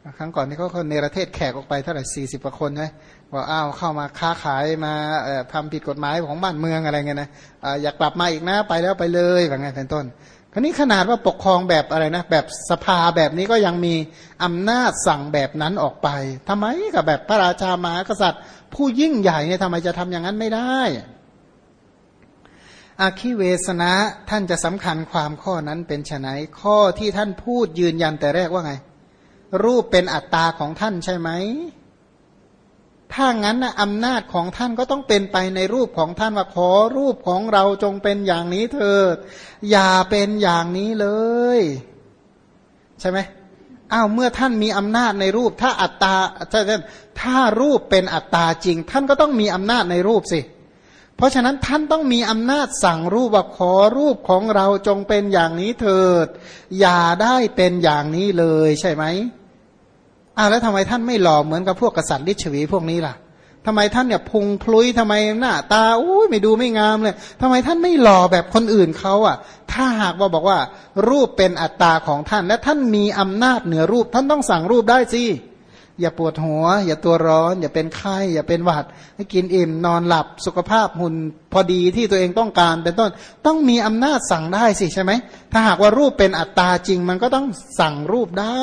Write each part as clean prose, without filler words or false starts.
ครั้งก่อนนี่เขาเนรเทศแขกออกไปเท่าไหร่40 กว่าคนใช่ไหมว่าอ้าวเข้ามาค้าขายมาทำผิดกฎหมายของบ้านเมืองอะไรเงี้ยนะอยากกลับมาอีกนะไปแล้วไปเลยแบบไงเป็นต้นคราวนี้ขนาดว่าปกครองแบบอะไรนะแบบสภาแบบนี้ก็ยังมีอำนาจสั่งแบบนั้นออกไปทำไมกับแบบพระราชามหากษัตริย์ผู้ยิ่งใหญ่เนี่ยทำไมจะทำอย่างนั้นไม่ได้อาคิเวสนะท่านจะสำคัญความข้อนั้นเป็นไฉนข้อที่ท่านพูดยืนยันแต่แรกว่าไงรูปเป็นอัตตาของท่านใช่ไหมถ้างั้นนะอำนาจของท่านก็ต้องเป็นไปในรูปของท่านว่าขอรูปของเราจงเป็นอย่างนี้เถิดอย่าเป็นอย่างนี้เลยใช่ไหมอ้าวเมื่อท่านมีอำนาจในรูปถ้าอัตตาถ้ารูปเป็นอัตตาจริงท่านก็ต้องมีอำนาจในรูปสิเพราะฉะนั้นท่านต้องมีอำนาจสั่งรูปว่าขอรูปของเราจงเป็นอย่างนี้เถิดอย่าได้เป็นอย่างนี้เลยใช่ไหมแล้วทำไมท่านไม่หล่อเหมือนกับพวกกษัตริย์ลิชวีพวกนี้ล่ะทำไมท่านเนี่ยพุงพลุยทำไมหน้าตาไม่ดูไม่งามเลยทำไมท่านไม่หล่อแบบคนอื่นเขาถ้าหากว่าบอกว่ารูปเป็นอัตตาของท่านและท่านมีอำนาจเหนือรูปท่านต้องสั่งรูปได้สิอย่าปวดหัวอย่าตัวร้อนอย่าเป็นไข้อย่าเป็นหวัดให้กินอิ่มนอนหลับสุขภาพหุ่นพอดีที่ตัวเองต้องการเป็นต้นต้องมีอำนาจสั่งได้สิใช่ไหมถ้าหากว่ารูปเป็นอัตตาจริงมันก็ต้องสั่งรูปได้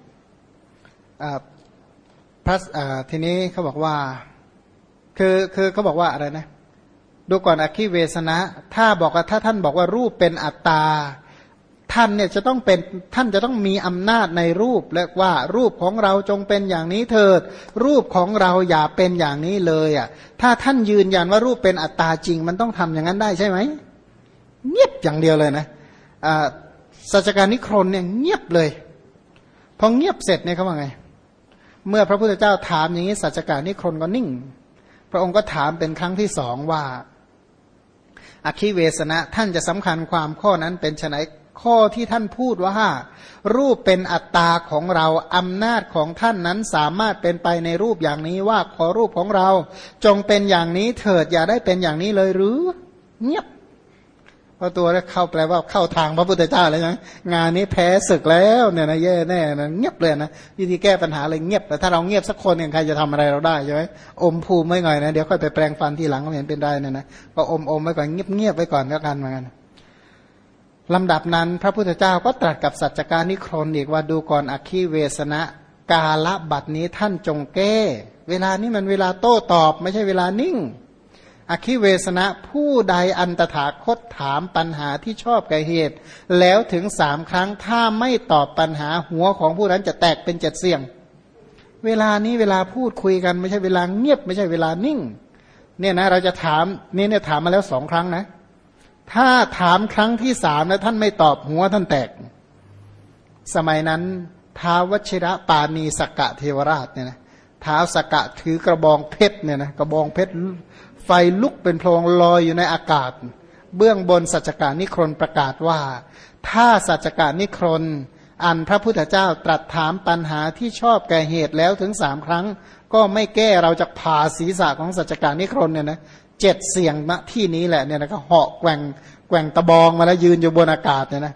ทีนี้เขาบอกว่าคือเขาบอกว่าอะไรนะดูก่อนอคิเวสนะถ้าท่านบอกว่ารูปเป็นอัตตาท่านเนี่ยจะต้องมีอำนาจในรูปและว่ารูปของเราจงเป็นอย่างนี้เถิดรูปของเราอย่าเป็นอย่างนี้เลยถ้าท่านยืนยันว่ารูปเป็นอัตตาจริงมันต้องทำอย่างนั้นได้ใช่ไหมเงียบอย่างเดียวเลยนะสัจการนิครนเนี่ยเงียบเลยพอเงียบเสร็จเนี่ยเขาว่าไงเมื่อพระพุทธเจ้าถามอย่างนี้สัจการนิครนก็นิ่งพระองค์ก็ถามเป็นครั้งที่2ว่าอคิเวสนะท่านจะสำคัญความข้อนั้นเป็นไฉนข้อที่ท่านพูดว่ารูปเป็นอัตตาของเราอำนาจของท่านนั้นสามารถเป็นไปในรูปอย่างนี้ว่าขอรูปของเราจงเป็นอย่างนี้เถิดอย่าได้เป็นอย่างนี้เลยหรือเงียบพอตัวแล้วเข้าแปลว่าเข้าทางพระพุทธเจ้าเลยนะงานนี้แพ้ศึกแล้วเนี่ยนะแย่แน่นะเงียบเลยนะวิธีแก้ปัญหาเลยเงียบแต่ถ้าเราเงียบสักคนใครจะทำอะไรเราได้ใช่ไหมอมภูมิไม่หน่อยนะเดี๋ยวค่อยไปแปลงฟันทีหลังก็เห็นเป็นได้นะก็อมไว้ก่อนเงียบไว้ก่อนก็กันเหมือนกันลำดับนั้นพระพุทธเจ้าก็ตรัสกับสัจจการนิครนอีกว่าดูก่อนอคิเวสนะกาลบัดนี้ท่านจงแก้เวลานี้มันเวลาโต้ตอบไม่ใช่เวลานิ่งอคิเวสนะผู้ใดอันตถาคตถามปัญหาที่ชอบแก่เหตุแล้วถึง3 ครั้งถ้าไม่ตอบปัญหาหัวของผู้นั้นจะแตกเป็น7 เสี่ยงเวลานี้เวลาพูดคุยกันไม่ใช่เวลาเงียบไม่ใช่เวลานิ่งเนี่ยนะเราจะถามเนี่ยถามมาแล้ว2 ครั้งนะถ้าถามครั้งที่3แล้วท่านไม่ตอบหัวท่านแตกสมัยนั้นท้าววชิระปาณีสกกะเทวราชเนี่ยนะท้าวสกกะถือกระบองเพชรเนี่ยนะกระบองเพชรไฟลุกเป็นโพลงลอยอยู่ในอากาศเบื้องบนสัจจการนิครนประกาศว่าถ้าสัจจการนิครนอันพระพุทธเจ้าตรัสถามปัญหาที่ชอบแก่เหตุแล้วถึง3 ครั้งก็ไม่แก้เราจะผ่าศีรษะของสัจจการนิครนเนี่ยนะ7 เสี่ยงณที่นี้แหละเนี่ยนะก็เหาะแกว่งตะบองมาแล้วยืนอยู่บนอากาศเนี่ยนะ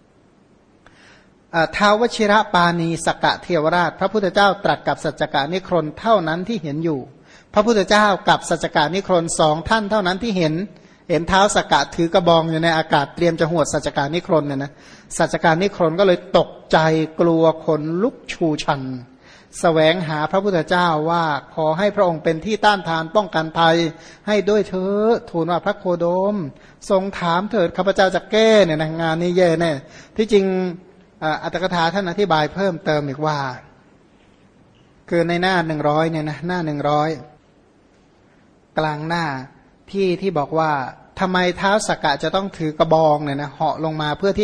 ท้าววชิระปาณีสกกะเทวราชพระพุทธเจ้าตรัสกับสัจจการนิครนเท่านั้นที่เห็นอยู่พระพุทธเจ้ากับสัจจการนิครน2 ท่านเท่านั้นที่เห็นท้าวสกกะถือกระบองอยู่ในอากาศเตรียมจะหวดสัจจการนิครนเนี่ยนะสัจจการนิครนก็เลยตกใจกลัวขนลุกชูชันแสวงหาพระพุทธเจ้าว่าขอให้พระองค์เป็นที่ต้านทานป้องกันภัยให้ด้วยเถิดทูลว่าพระโคดมทรงถามเถิดข้าพเจ้าจะแก้เนี่ยนะงานนี้แย่แน่ที่จริงอัตถกถาท่านอธิบายเพิ่มเติมอีกว่าคือในหน้า100เนี่ยนะหน้า100กลางหน้าที่บอกว่าทำไมท้าวสักกะจะต้องถือกระบองเนี่ยนะเหาะลงมาเพื่อที่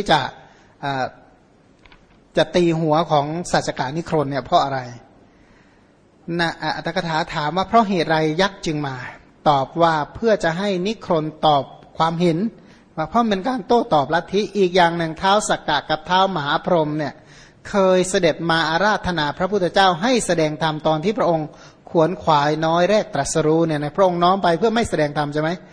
จะตีหัวของสัจจการนิครนเนี่ยเพราะอะไรนะอัตถกถาถามว่าเพราะเหตุไรยักษ์จึงมาตอบว่าเพื่อจะให้นิครนตอบความเห็นว่าเพราะเป็นการโต้ตอบลัทธิอีกอย่างหนึ่งท้าวสักกะกับท้าวมหาพรหมเนี่ยเคยเสด็จมาอาราธนาพระพุทธเจ้าให้แสดงธรรมตอนที่พระองค์ขวนขวายน้อยแรกตรัสรู้เนี่ยนะพระองค์น้อมไปเพื่อไม่แสดงธรรมใช่ไหม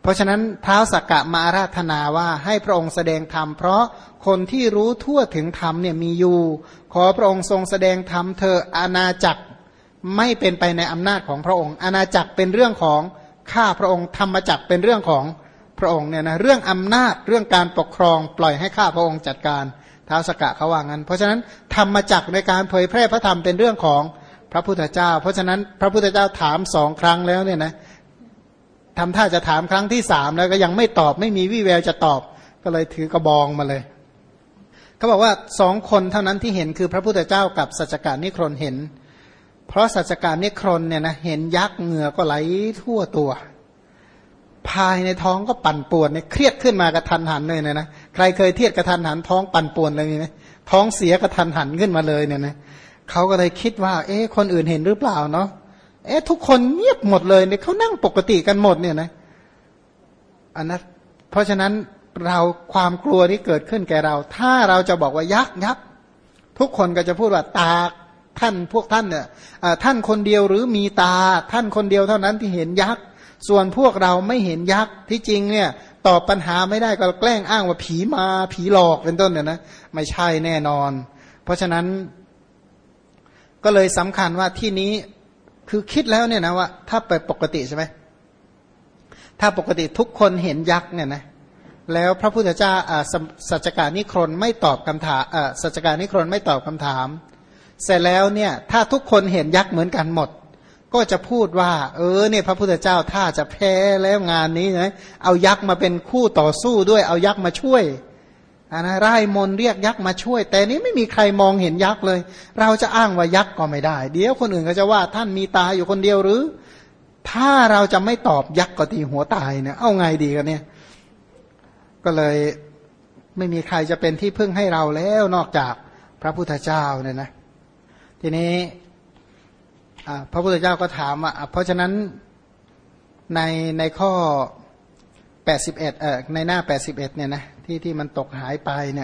เพราะฉะนั้นท้าวสักกะมาอาราธนาว่าให้พระองค์แสดงธรรมเพราะคนที่รู้ทั่วถึงธรรมเนี่ยมีอยู่ขอพระองค์ทรงแสดงธรรมเถอะอาณาจักรไม่เป็นไปในอำนาจของพระองค์อาณาจักรเป็นเรื่องของข้าพระองค์ธรรมจักรเป็นเรื่องของพระองค์เนี่ยนะเรื่องอำนาจเรื่องการปกครองปล่อยให้ข้าพระองค์จัดการท้าวสักกะเขาว่างั้นเพราะฉะนั้นธรรมจักรในการเผยแพร่พระธรรมเป็นเรื่องของพระพุทธเจ้าเพราะฉะนั้นพระพุทธเจ้าถาม2 ครั้งแล้วเนี่ยนะทำท่าจะถามครั้งที่3แล้วก็ยังไม่ตอบไม่มีวี่แววจะตอบก็เลยถือกระบองมาเลยเขาบอกว่า2 คนเท่านั้นที่เห็นคือพระพุทธเจ้ากับสัจจการนิครนเห็นเพราะสัจจการนิครนเนี่ยนะเห็นยักษ์เหงื่อก็ไหลทั่วตัวภายในท้องก็ปั่นป่วนเนี่ยเครียดขึ้นมากระทันหันเลยเนี่ยนะใครเคยเทียดกระทันหันท้องปั่นป่วนเลยไหมท้องเสียกระทันหันขึ้นมาเลยเนี่ยนะเขาก็เลยคิดว่าคนอื่นเห็นหรือเปล่าเนาะทุกคนเงียบหมดเลยเนี่ยเขานั่งปกติกันหมดเนี่ยนะอันนั้นเพราะฉะนั้นเราความกลัวที่เกิดขึ้นแก่เราถ้าเราจะบอกว่ายักษ์ทุกคนก็จะพูดว่าตาท่านพวกท่านเนี่ยท่านคนเดียวหรือมีตาท่านคนเดียวเท่านั้นที่เห็นยักษ์ส่วนพวกเราไม่เห็นยักษ์ที่จริงเนี่ยตอบปัญหาไม่ได้ก็แกล้งอ้างว่าผีมาผีหลอกเป็นต้นเนี่ยนะไม่ใช่แน่นอนเพราะฉะนั้นก็เลยสำคัญว่าที่นี้คือคิดแล้วเนี่ยนะว่าถ้าไปปกติใช่ไหมถ้าปกติทุกคนเห็นยักษ์เนี่ยนะแล้วพระพุทธเจ้าสัจจการนิครนไม่ตอบคำถามสัจจการนิครนไม่ตอบคำถามเสร็จแล้วเนี่ยถ้าทุกคนเห็นยักษ์เหมือนกันหมดก็จะพูดว่าเนี่ยพระพุทธเจ้าถ้าจะแพ้แล้วงานนี้นะเอายักษ์มาเป็นคู่ต่อสู้ด้วยเอายักษ์มาช่วยนะไร้มนเรียกยักษ์มาช่วยแต่นี้ไม่มีใครมองเห็นยักษ์เลยเราจะอ้างว่ายักษ์ก็ไม่ได้เดี๋ยวคนอื่นก็จะว่าท่านมีตาอยู่คนเดียวหรือถ้าเราจะไม่ตอบยักษ์ก็ตีหัวตายเนี่ยเอาไงดีกันเนี่ยก็เลยไม่มีใครจะเป็นที่พึ่งให้เราแล้วนอกจากพระพุทธเจ้าเนี่ยนะทีนี้พระพุทธเจ้าก็ถามว่าเพราะฉะนั้นในข้อ81ในหน้า81เนี่ยนะที่มันตกหายไปเนี่ย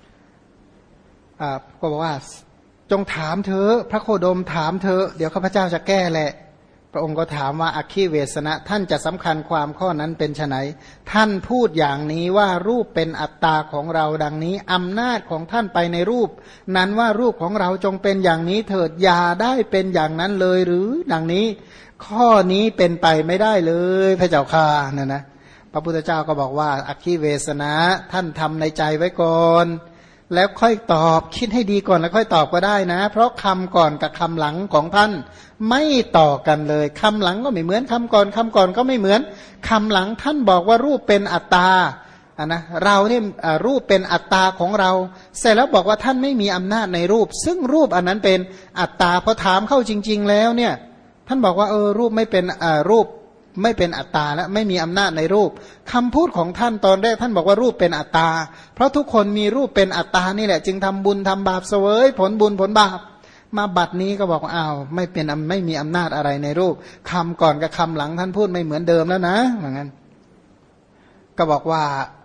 ก็บอกว่าจงถามเธอพระโคดมถามเธอเดี๋ยวข้าพเจ้าจะแก้แหละพระองค์ก็ถามว่าอัคคีเวสนะท่านจะสำคัญความข้อนั้นเป็นไฉนท่านพูดอย่างนี้ว่ารูปเป็นอัตตาของเราดังนี้อำนาจของท่านไปในรูปนั้นว่ารูปของเราจงเป็นอย่างนี้เถิดอย่าได้เป็นอย่างนั้นเลยหรือดังนี้ข้อนี้เป็นไปไม่ได้เลยพระเจ้าค่ะเนี่ยนะพระพุทธเจ้าก็บอกว่าอัคคีเวสนะท่านทำในใจไว้ก่อนแล้วค่อยตอบคิดให้ดีก่อนแล้วค่อยตอบก็ได้นะเพราะคำก่อนกับคำหลังของท่านไม่ต่อกันเลยคำหลังก็ไม่เหมือนคำก่อนคำก่อนก็ไม่เหมือนคำหลังท่านบอกว่ารูปเป็นอัตตานะเราเนี่ยรูปเป็นอัตตาของเราเสร็จแล้วบอกว่าท่านไม่มีอำนาจในรูปซึ่งรูปอันนั้นเป็นอัตตาพอถามเข้าจริงๆแล้วเนี่ยท่านบอกว่ารูปไม่เป็นรูปไม่เป็นอัตตาและไม่มีอำนาจในรูปคำพูดของท่านตอนแรกท่านบอกว่ารูปเป็นอัตตาเพราะทุกคนมีรูปเป็นอัตตานี่แหละจึงทำบุญทำบาปเสวยผลบุญผลบาปมาบัดนี้ก็บอกว่าอ้าวไม่มีอำนาจอะไรในรูปคำก่อนกับคำหลังท่านพูดไม่เหมือนเดิมแล้วนะเหมือนกันก็บอกว่า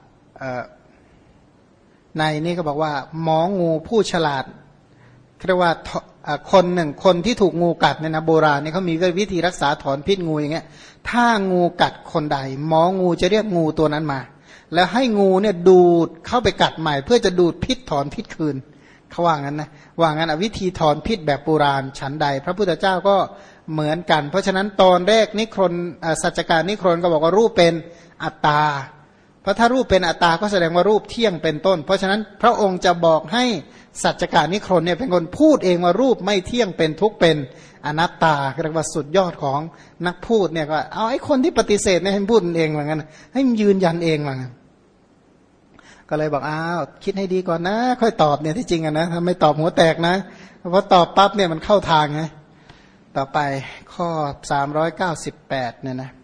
ในนี้ก็บอกว่าหมองูผู้ฉลาดเรียกว่าคนหนึ่งคนที่ถูกงูกัดเนี่ยนะโบราณเนี่ยเขามีวิธีรักษาถอนพิษงูอย่างเงี้ยถ้างูกัดคนใดหมองูจะเรียกงูตัวนั้นมาแล้วให้งูเนี่ยดูดเข้าไปกัดใหม่เพื่อจะดูดพิษถอนพิษคืนเขาว่างั้นนะว่างั้นวิธีถอนพิษแบบโบราณฉันใดพระพุทธเจ้าก็เหมือนกันเพราะฉะนั้นตอนแรกนิครนสัจจการนิครนก็บอกว่ารูปเป็นอัตตาเพราะถ้ารูปเป็นอัตตาก็แสดงว่ารูปเที่ยงเป็นต้นเพราะฉะนั้นพระองค์จะบอกให้สัจจการนิครนเนี่ยเป็นคนพูดเองว่ารูปไม่เที่ยงเป็นทุกข์เป็นอนัตตาเรียกว่าสุดยอดของนักพูดเนี่ยก็เอาไอ้คนที่ปฏิเสธเนี่ยให้พูดเองเหมือนกันให้มันยืนยันเองเหมือนกันก็เลยบอกอ้าวคิดให้ดีก่อนนะค่อยตอบเนี่ยที่จริงนะถ้าไม่ตอบหัวแตกนะเพราะตอบปั๊บเนี่ยมันเข้าทางไงต่อไปข้อ398เนี่ยนะ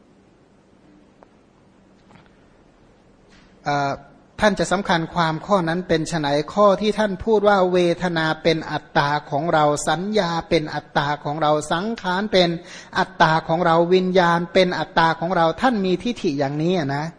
ท่านจะสำคัญความข้อนั้นเป็นไฉนข้อที่ท่านพูดว่าเวทนาเป็นอัตตาของเราสัญญาเป็นอัตตาของเราสังขารเป็นอัตตาของเราวิญญาณเป็นอัตตาของเราท่านมีทิฏฐิอย่างนี้นะ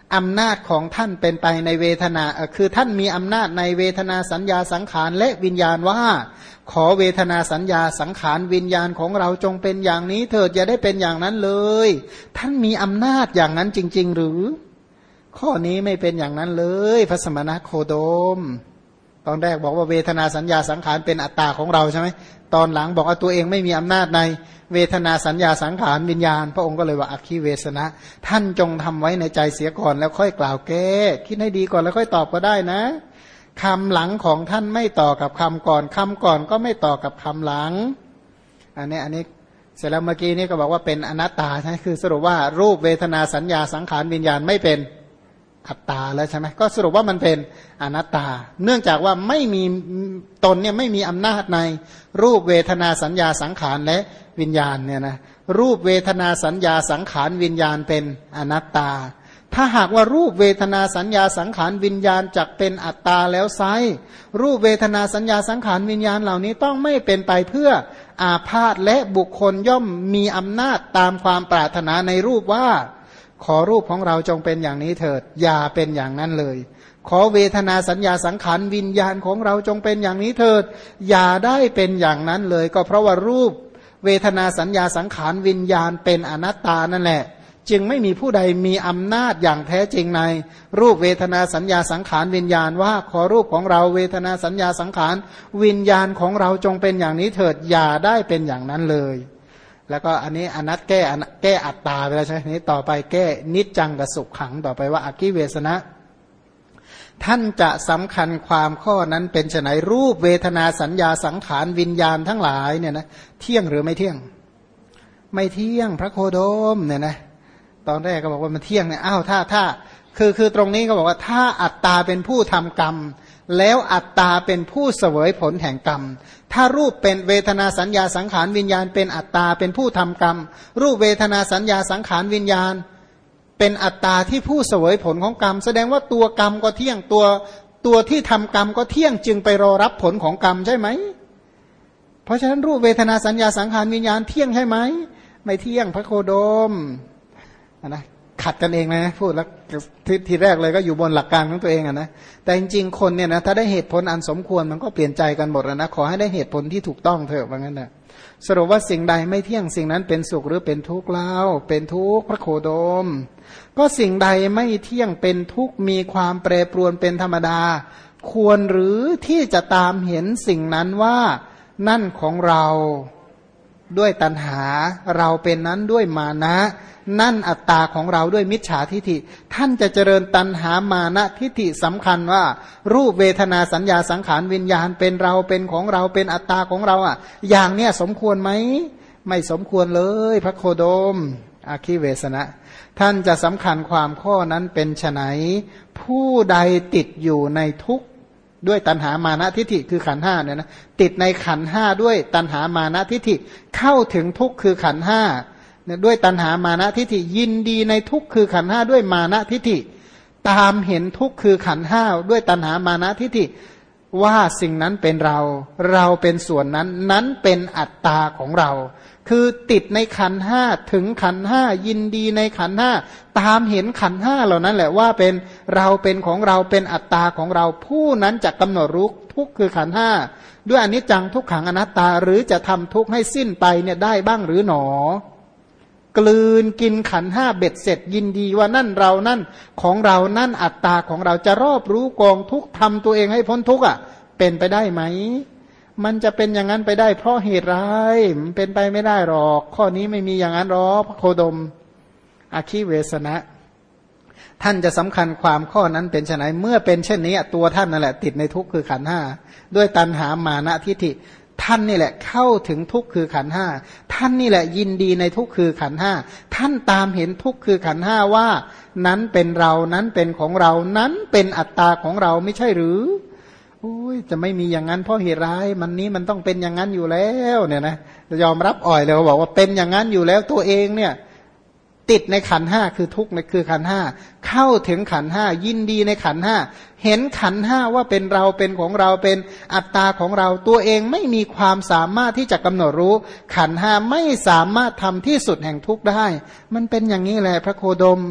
อำนาจของท่านเป็นไปในเวทนาคือท่านมีอำนาจในเวทนาสัญญาสังขารและวิญญาณว่าขอเวทนาสัญญาสังขารวิญญาณของเราจงเป็นอย่างนี้เถิดอย่าได้เป็นอย่างนั้นเลยท่านมีอำนาจอย่างนั้นจริงๆหรือข้อนี้ไม่เป็นอย่างนั้นเลยพระสมณโคดมตอนแรกบอกว่าเวทนาสัญญาสังขารเป็นอัตตาของเราใช่ไหมตอนหลังบอกว่าตัวเองไม่มีอำนาจในเวทนาสัญญาสังขารวิญญาณพระองค์ก็เลยว่าอคิเวสนะท่านจงทำไว้ในใจเสียก่อนแล้วค่อยกล่าวแก้คิดให้ดีก่อนแล้วค่อยตอบก็ได้นะคำหลังของท่านไม่ต่อกับคำก่อนคำก่อนก็ไม่ต่อกับคำหลังอันนี้เสร็จแล้วเมื่อกี้นี่ก็บอกว่าเป็นอนัตตาใช่คือสรุปว่ารูปเวทนาสัญญาสังขารวิญญาณไม่เป็นอัตตาแล้วใช่ไหมก็สรุปว่ามันเป็นอนัตตาเนื่องจากว่าไม่มีตนเนี่ยไม่มีอำนาจในรูปเวทนาสัญญาสังขารและวิญญาณเนี่ยนะรูปเวทนาสัญญาสังขารวิญญาณเป็นอนัตตาถ้าหากว่ารูปเวทนาสัญญาสังขารวิญญาณจักเป็นอัตตาแล้วไซรูปเวทนาสัญญาสังขารวิญญาณเหล่านี้ต้องไม่เป็นไปเพื่ออาพาธและบุคคลย่อมมีอำนาจตามความปรารถนาในรูปว่าขอรูปของเราจงเป็นอย่างนี้เถิดอย่าเป็นอย่างนั้นเลยขอเวทนาสัญญาสังขารวิญญาณของเราจงเป็นอย่างนี้เถิดอย่าได้เป็นอย่างนั้นเลยก็เพราะว่ารูปเวทนาสัญญาสังขารวิญญาณเป็นอนัตตานั่นแหละจึงไม่มีผู้ใดมีอำนาจอย่างแท้จริงในรูปเวทนาสัญญาสังขารวิญญาณว่าขอรูปของเราเวทนาสัญญาสังขารวิญญาณของเราจงเป็นอย่างนี้เถิดอย่าได้เป็นอย่างนั้นเลยแล้วก็อันนี้อนัตแก้อัตตาไปแล้วใช่ไหมนี้ต่อไปแก้นิจจังกับสุขขังต่อไปว่าอคิเวสนะท่านจะสำคัญความข้อนั้นเป็นไฉนรูปเวทนาสัญญาสังขารวิญญาณทั้งหลายเนี่ยนะเที่ยงหรือไม่เที่ยงไม่เที่ยงพระโคดมเนี่ยนะตอนแรกก็บอกว่ามันเที่ยงเนี่ยอ้าวถ้าคือตรงนี้ก็บอกว่าถ้าอัตตาเป็นผู้ทำกรรมแล้วอัตตาเป็นผู้เสวยผลแห่งกรรมถ้ารูปเป็นเวทนาสัญญาสังขารวิญญาณเป็นอัตตาเป็นผู้ทำกรรมรูปเวทนาสัญญาสังขารวิญญาณเป็นอัตตาที่ผู้เสวยผลของกรรมแสดงว่าตัวกรรมก็เที่ยงตัวที่ทำกรรมก็เที่ยงจึงไปรอรับผลของกรรมใช่ไหมเพราะฉะนั้นรูปเวทนาสัญญาสังขารวิญญาณเที่ยงใช่ไหมไม่เที่ยงพระโคดมนะขัดกันเองนะพูดแล้วทีแรกเลยก็อยู่บนหลักการของตัวเองนะแต่จริงๆคนเนี่ยนะถ้าได้เหตุผลอันสมควรมันก็เปลี่ยนใจกันหมดนะขอให้ได้เหตุผลที่ถูกต้องเถอะว่างั้นนะสรุปว่าสิ่งใดไม่เที่ยงสิ่งนั้นเป็นสุขหรือเป็นทุกข์เล่าเป็นทุกข์พระโคดมก็สิ่งใดไม่เที่ยงเป็นทุกข์มีความแปรปรวนเป็นธรรมดาควรหรือที่จะตามเห็นสิ่งนั้นว่านั่นของเราด้วยตัณหาเราเป็นนั้นด้วยมานะนั่นอัตตาของเราด้วยมิจฉาทิฏฐิท่านจะเจริญตัณหามานะทิฏฐิสำคัญว่ารูปเวทนาสัญญาสังขารวิญญาณเป็นเราเป็นของเราเป็นอัตตาของเราอย่างเนี้ยสมควรไหมไม่สมควรเลยพระโคดมอาคิเวสนะท่านจะสำคัญความข้อนั้นเป็นไฉนผู้ใดติดอยู่ในทุกข์ด้วยตัณหามานะทิฏฐิคือขันธ์ห้าเนี่ยนะติดในขันธ์ห้าด้วยตัณหามานะทิฏฐิเข้าถึงทุกข์คือขันธ์ห้าด้วยตัณหามานะทิฏฐิยินดีในทุกข์คือขันธ์ห้าด้วยมานะทิฏฐิตามเห็นทุกข์คือขันธ์ห้าด้วยตัณหามานะทิฏฐิว่าสิ่งนั้นเป็นเราเป็นส่วนนั้นเป็นอัตตาของเราคือติดในขันธ์ห้าถึงขันธ์ห้ายินดีในขันธ์ห้าตามเห็นขันธ์ห้าเหล่านั้นแหละว่าเป็นเราเป็นของเราเป็นอัตตาของเราผู้นั้นจะกำหนดรู้ทุกข์คือขันธ์ห้าด้วยอนิจจังทุกขังอนัตตาหรือจะทำทุกข์ให้สิ้นไปเนี่ยได้บ้างหรือหนอกลืนกินขันธ์ห้าเบ็ดเสร็จยินดีว่านั่นเรานั่นของเรานั่นอัตตาของเราจะรอบรู้กองทุกข์ทำตัวเองให้พ้นทุกข์เป็นไปได้ไหมมันจะเป็นอย่างนั้นไปได้เพราะเหตุไรมันเป็นไปไม่ได้หรอกข้อนี้ไม่มีอย่างนั้นหรอกพระโคดมอาคิเวสนะท่านจะสำคัญความข้อนั้นเป็นไฉนเมื่อเป็นเช่นนี้ตัวท่านนั่นแหละติดในทุกข์คือขันธ์ห้าด้วยตัณหามานะทิฏฐิท่านนี่แหละเข้าถึงทุกข์คือขันธ์ห้าท่านนี่แหละยินดีในทุกข์คือขันธ์ห้าท่านตามเห็นทุกข์คือขันธ์ห้าว่านั้นเป็นเรานั้นเป็นของเรานั้นเป็นอัตตาของเราไม่ใช่หรือจะไม่มีอย่างนั้นเพราะเหตุร้ายมันนี้มันต้องเป็นอย่างนั้นอยู่แล้วเนี่ยนะยอมรับอ่อยเลยบอกว่าเป็นอย่างนั้นอยู่แล้วตัวเองเนี่ยติดในขันธ์ห้าคือทุกข์คือขันธ์ห้าเข้าถึงขันธ์ห้ายินดีในขันธ์ห้าเห็นขันธ์ห้าว่าเป็นเราเป็นของเราเป็นอัตตาของเราตัวเองไม่มีความสามารถที่จะกำหนดรู้ขันธ์ห้าไม่สามารถทำที่สุดแห่งทุกข์ได้มันเป็นอย่างนี้แหละพระโคดม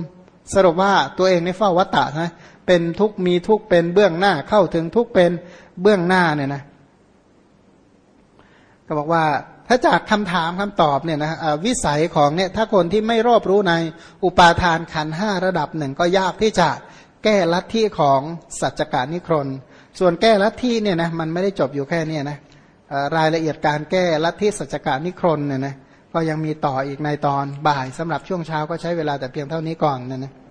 สรุปว่าตัวเองในเฝ้าวัฏฏะนะเป็นทุกข์มีทุกข์เป็นเบื้องหน้าเข้าถึงทุกข์เป็นเบื้องหน้าเนี่ยนะก็บอกว่าถ้าจากคำถามคำตอบเนี่ยนะวิสัยของเนี่ยถ้าคนที่ไม่รอบรู้ในอุปาทานขันธ์5ระดับหนึ่งก็ยากที่จะแก้ลัทธิของสัจจกานิครนส่วนแก้ลัทธิเนี่ยนะมันไม่ได้จบอยู่แค่นี้นะรายละเอียดการแก้ลัทธิสัจจกานิครนเนี่ยนะก็ยังมีต่ออีกในตอนบ่ายสำหรับช่วงเช้าก็ใช้เวลาแต่เพียงเท่านี้ก่อนนะ